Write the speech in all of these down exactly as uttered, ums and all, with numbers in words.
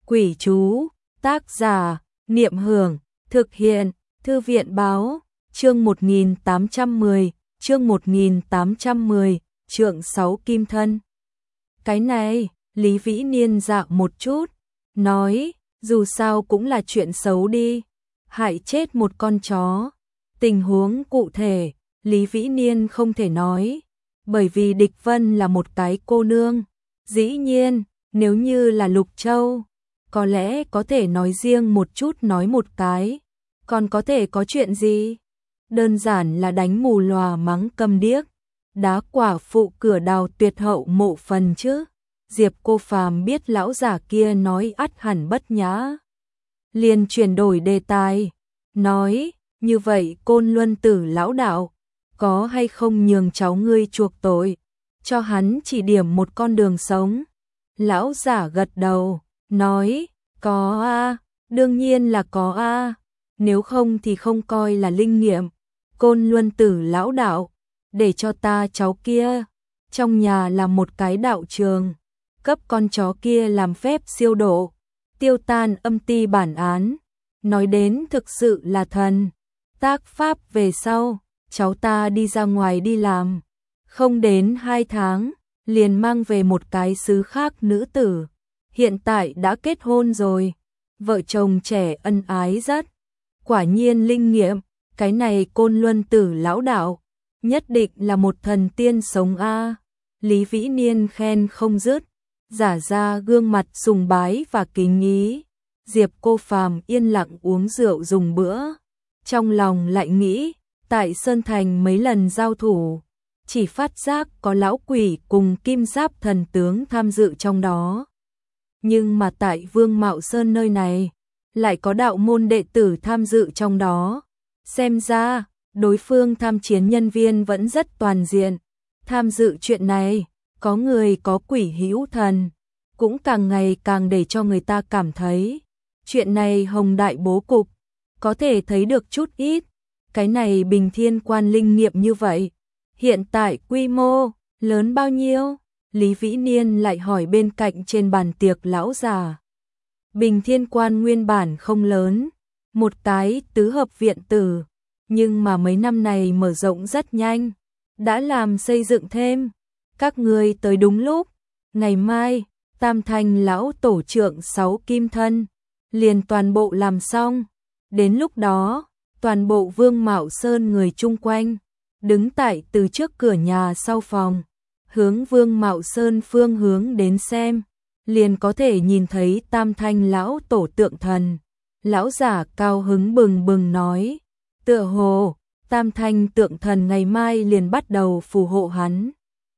Quỷ chú, tác giả, Niệm Hưởng, thực hiện, Thư viện báo, chương một nghìn tám trăm mười, chương một nghìn tám trăm mười, trượng sáu kim thân. Cái này, Lý Vĩ Niên dạo một chút, nói, dù sao cũng là chuyện xấu đi, hại chết một con chó. Tình huống cụ thể, Lý Vĩ Niên không thể nói, bởi vì Địch Vân là một cái cô nương. Dĩ nhiên, nếu như là Lục Châu, có lẽ có thể nói riêng một chút nói một cái, còn có thể có chuyện gì? Đơn giản là đánh mù lòa mắng câm điếc, đá quả phụ cửa đào tuyệt hậu mộ phần chứ. Diệp Cô Phàm biết lão giả kia nói ắt hẳn bất nhã, liền chuyển đổi đề tài, nói, như vậy Côn Luân Tử lão đạo, có hay không nhường cháu ngươi chuộc tội, cho hắn chỉ điểm một con đường sống? Lão giả gật đầu, nói, có a, đương nhiên là có a, nếu không thì không coi là linh nghiệm. Côn Luân Tử lão đạo, để cho ta cháu kia, trong nhà là một cái đạo trường, cấp con chó kia làm phép siêu độ, tiêu tan âm ti bản án, nói đến thực sự là thần. Tác pháp về sau, cháu ta đi ra ngoài đi làm, không đến hai tháng, liền mang về một cái xứ khác nữ tử, hiện tại đã kết hôn rồi, vợ chồng trẻ ân ái rất, quả nhiên linh nghiệm, cái này Côn Luân Tử lão đạo, nhất định là một thần tiên sống a. Lý Vĩ Niên khen không dứt, giả ra gương mặt sùng bái và kính ý. Diệp Cô Phàm yên lặng uống rượu dùng bữa, trong lòng lại nghĩ, tại Sơn Thành mấy lần giao thủ, chỉ phát giác có lão quỷ cùng kim giáp thần tướng tham dự trong đó. Nhưng mà tại Vương Mạo Sơn nơi này, lại có đạo môn đệ tử tham dự trong đó. Xem ra, đối phương tham chiến nhân viên vẫn rất toàn diện. Tham dự chuyện này, có người có quỷ hữu thần, cũng càng ngày càng để cho người ta cảm thấy, chuyện này hồng đại bố cục, có thể thấy được chút ít. Cái này Bình Thiên Quan linh nghiệm như vậy, hiện tại quy mô lớn bao nhiêu? Lý Vĩ Niên lại hỏi bên cạnh trên bàn tiệc lão già. Bình Thiên Quan nguyên bản không lớn, một cái tứ hợp viện tử, nhưng mà mấy năm này mở rộng rất nhanh, đã làm xây dựng thêm. Các người tới đúng lúc, ngày mai, Tam Thanh lão tổ trượng sáu kim thân, liền toàn bộ làm xong. Đến lúc đó, toàn bộ Vương Mạo Sơn người chung quanh, đứng tại từ trước cửa nhà sau phòng, hướng Vương Mạo Sơn phương hướng đến xem, liền có thể nhìn thấy Tam Thanh lão tổ tượng thần. Lão giả cao hứng bừng bừng nói, tựa hồ, Tam Thanh tượng thần ngày mai liền bắt đầu phù hộ hắn,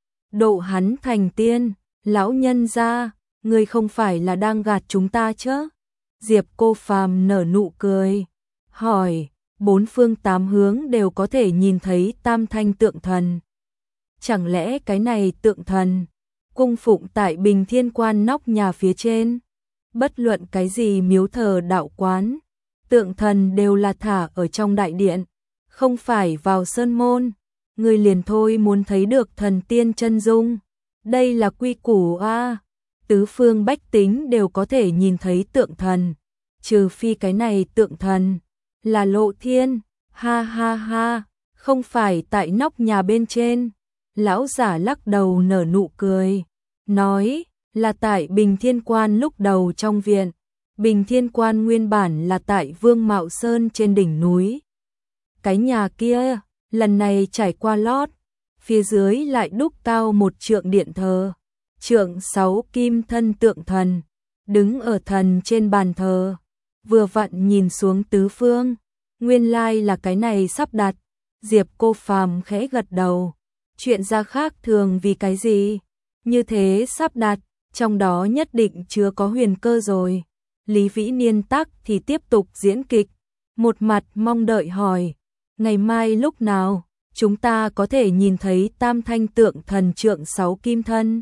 độ hắn thành tiên. Lão nhân gia, người không phải là đang gạt chúng ta chứ? Diệp Cô Phàm nở nụ cười, hỏi, bốn phương tám hướng đều có thể nhìn thấy Tam Thanh tượng thần. Chẳng lẽ cái này tượng thần, cung phụng tại Bình Thiên Quan nóc nhà phía trên? Bất luận cái gì miếu thờ đạo quán, tượng thần đều là thả ở trong đại điện, không phải vào sơn môn. Người liền thôi muốn thấy được thần tiên chân dung, đây là quy củ a. Tứ phương bách tính đều có thể nhìn thấy tượng thần, trừ phi cái này tượng thần là lộ thiên. Ha ha ha, không phải tại nóc nhà bên trên. Lão giả lắc đầu nở nụ cười, nói, là tại Bình Thiên Quan lúc đầu trong viện. Bình Thiên Quan nguyên bản là tại Vương Mạo Sơn trên đỉnh núi. Cái nhà kia, lần này trải qua lót, phía dưới lại đúc cao một trượng điện thờ, trượng sáu kim thân tượng thần, đứng ở thần trên bàn thờ, vừa vặn nhìn xuống tứ phương. Nguyên lai là cái này sắp đặt. Diệp Cô Phàm khẽ gật đầu, chuyện ra khác thường vì cái gì? Như thế sắp đặt, trong đó nhất định chứa có huyền cơ rồi. Lý Vĩ Niên tắc thì tiếp tục diễn kịch, một mặt mong đợi hỏi, ngày mai lúc nào chúng ta có thể nhìn thấy Tam Thanh tượng thần trượng sáu kim thân?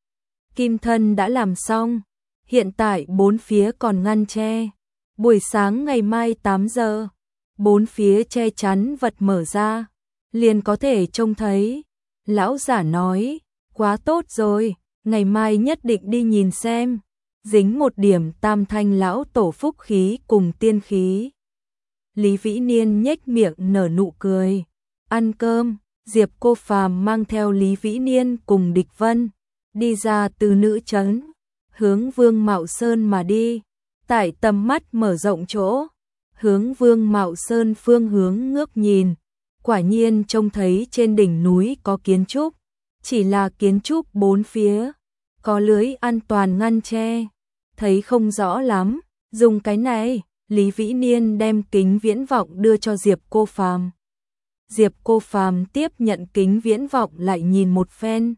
Kim thân đã làm xong, hiện tại bốn phía còn ngăn che. Buổi sáng ngày mai tám giờ, bốn phía che chắn vật mở ra, liền có thể trông thấy. Lão giả nói, quá tốt rồi, ngày mai nhất định đi nhìn xem. dính một điểm tam thanh lão tổ phúc khí cùng tiên khí. Lý Vĩ Niên nhếch miệng nở nụ cười. Ăn cơm, Diệp Cô Phàm mang theo Lý Vĩ Niên cùng Địch Vân, đi ra từ nữ trấn, hướng Vương Mạo Sơn mà đi. Tại tầm mắt mở rộng chỗ, hướng Vương Mạo Sơn phương hướng ngước nhìn, quả nhiên trông thấy trên đỉnh núi có kiến trúc, chỉ là kiến trúc bốn phía, có lưới an toàn ngăn che, thấy không rõ lắm, dùng cái này, Lý Vĩ Niên đem kính viễn vọng đưa cho Diệp Cô Phàm. Diệp Cô Phàm tiếp nhận kính viễn vọng lại nhìn một phen.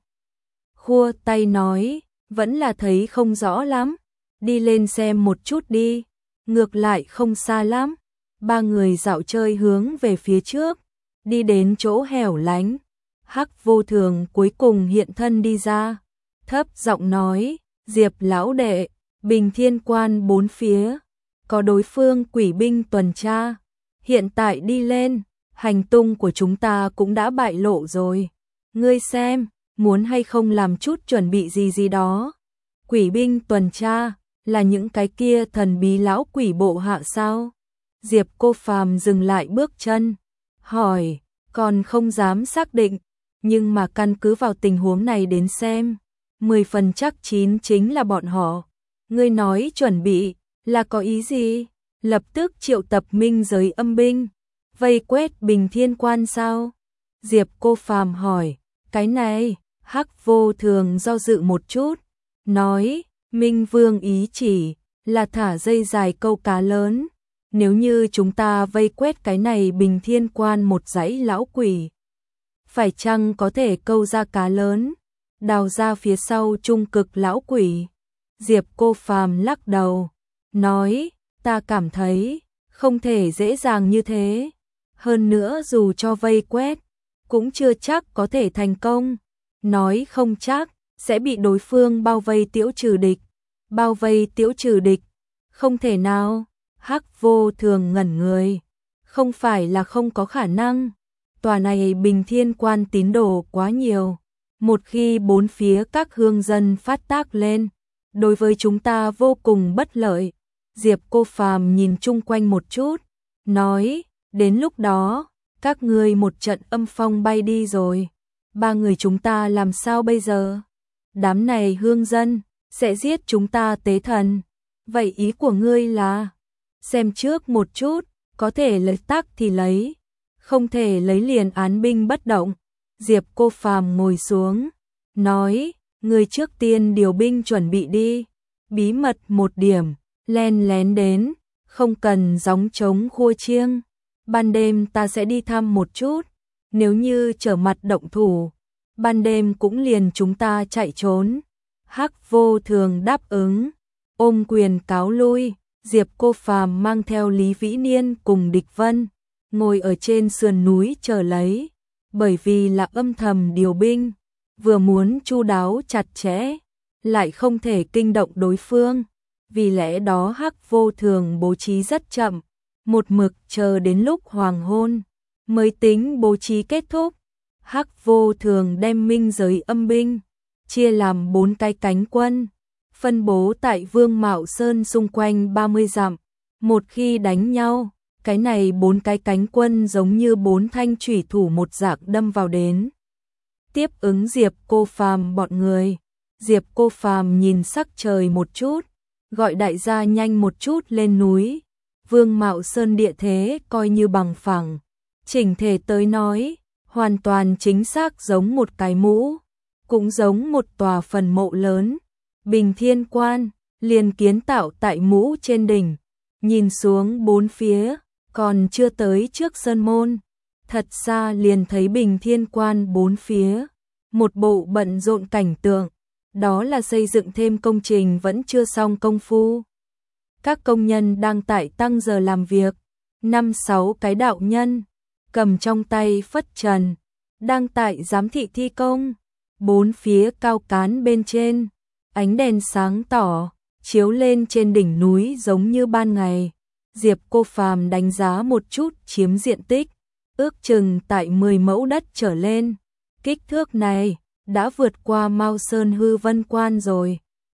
Khua tay nói, vẫn là thấy không rõ lắm, đi lên xem một chút đi, ngược lại không xa lắm. Ba người dạo chơi hướng về phía trước, đi đến chỗ hẻo lánh. Hắc Vô Thường cuối cùng hiện thân đi ra, thấp giọng nói, Diệp lão đệ, Bình Thiên Quan bốn phía, có đối phương quỷ binh tuần tra, hiện tại đi lên, hành tung của chúng ta cũng đã bại lộ rồi. Ngươi xem, muốn hay không làm chút chuẩn bị gì gì đó. Quỷ binh tuần tra, là những cái kia thần bí lão quỷ bộ hạ sao? Diệp Cô Phàm dừng lại bước chân, hỏi, còn không dám xác định, nhưng mà căn cứ vào tình huống này đến xem, mười phần chắc chín chính là bọn họ. Ngươi nói chuẩn bị, là có ý gì? Lập tức triệu tập minh giới âm binh, vây quét Bình Thiên Quan sao? Diệp Cô Phàm hỏi, cái này, Hắc Vô Thường do dự một chút, nói, Minh Vương ý chỉ là thả dây dài câu cá lớn, nếu như chúng ta vây quét cái này Bình Thiên Quan một dãy lão quỷ, phải chăng có thể câu ra cá lớn, đào ra phía sau trung cực lão quỷ? Diệp Cô Phàm lắc đầu, nói, ta cảm thấy không thể dễ dàng như thế, hơn nữa dù cho vây quét, cũng chưa chắc có thể thành công, nói không chắc, sẽ bị đối phương bao vây tiễu trừ địch. Bao vây tiễu trừ địch, không thể nào. Hắc Vô Thường ngẩn người, không phải là không có khả năng, tòa này Bình Thiên Quan tín đồ quá nhiều, một khi bốn phía các hương dân phát tác lên, đối với chúng ta vô cùng bất lợi. Diệp Cô Phàm nhìn chung quanh một chút, nói, đến lúc đó, các ngươi một trận âm phong bay đi rồi, ba người chúng ta làm sao bây giờ? Đám này hương dân sẽ giết chúng ta tế thần. Vậy ý của ngươi là, xem trước một chút, có thể lấy tác thì lấy, không thể lấy liền án binh bất động. Diệp Cô Phàm ngồi xuống, nói, ngươi trước tiên điều binh chuẩn bị đi, bí mật một điểm, len lén đến, không cần gióng trống khua chiêng. Ban đêm ta sẽ đi thăm một chút, nếu như trở mặt động thủ, ban đêm cũng liền chúng ta chạy trốn. Hắc Vô Thường đáp ứng, ôm quyền cáo lui. Diệp Cô Phàm mang theo Lý Vĩ Niên cùng Địch Vân, ngồi ở trên sườn núi chờ lấy, bởi vì là âm thầm điều binh, vừa muốn chu đáo chặt chẽ, lại không thể kinh động đối phương, vì lẽ đó Hắc Vô Thường bố trí rất chậm, một mực chờ đến lúc hoàng hôn, mới tính bố trí kết thúc. Hắc Vô Thường đem minh giới âm binh chia làm bốn cái cánh quân, phân bố tại Vương Mạo Sơn xung quanh ba mươi dặm. Một khi đánh nhau, cái này bốn cái cánh quân giống như bốn thanh chủy thủ một dạng đâm vào đến. Tiếp ứng Diệp Cô Phàm bọn người. Diệp Cô Phàm nhìn sắc trời một chút, gọi đại gia nhanh một chút lên núi. Vương Mạo Sơn địa thế coi như bằng phẳng, chỉnh thể tới nói, hoàn toàn chính xác giống một cái mũ, cũng giống một tòa phần mộ lớn. Bình Thiên Quan liền kiến tạo tại mũ trên đỉnh, nhìn xuống bốn phía, còn chưa tới trước sơn môn, thật xa liền thấy Bình Thiên Quan bốn phía, một bộ bận rộn cảnh tượng, đó là xây dựng thêm công trình vẫn chưa xong công phu. Các công nhân đang tại tăng giờ làm việc, năm sáu cái đạo nhân, cầm trong tay phất trần, đang tại giám thị thi công, bốn phía cao cán bên trên, ánh đèn sáng tỏ, chiếu lên trên đỉnh núi giống như ban ngày. Diệp Cô Phàm đánh giá một chút chiếm diện tích, ước chừng tại mười mẫu đất trở lên. Kích thước này đã vượt qua Mao Sơn Hư Vân Quan rồi.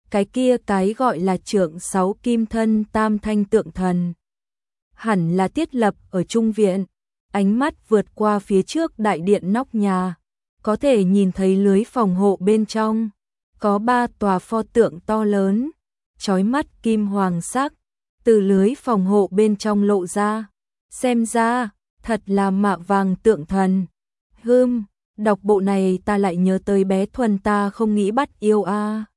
cái kia cái gọi là trượng sáu kim thân tam thanh tượng thần. Hẳn là thiết lập ở trung viện, ánh mắt vượt qua phía trước đại điện nóc nhà, có thể nhìn thấy lưới phòng hộ bên trong, có ba tòa pho tượng to lớn, chói mắt kim hoàng sắc, từ lưới phòng hộ bên trong lộ ra, xem ra, thật là mạ vàng tượng thần. Hưm, đọc bộ này ta lại nhớ tới bé Thuần ta không nghĩ bắt yêu a.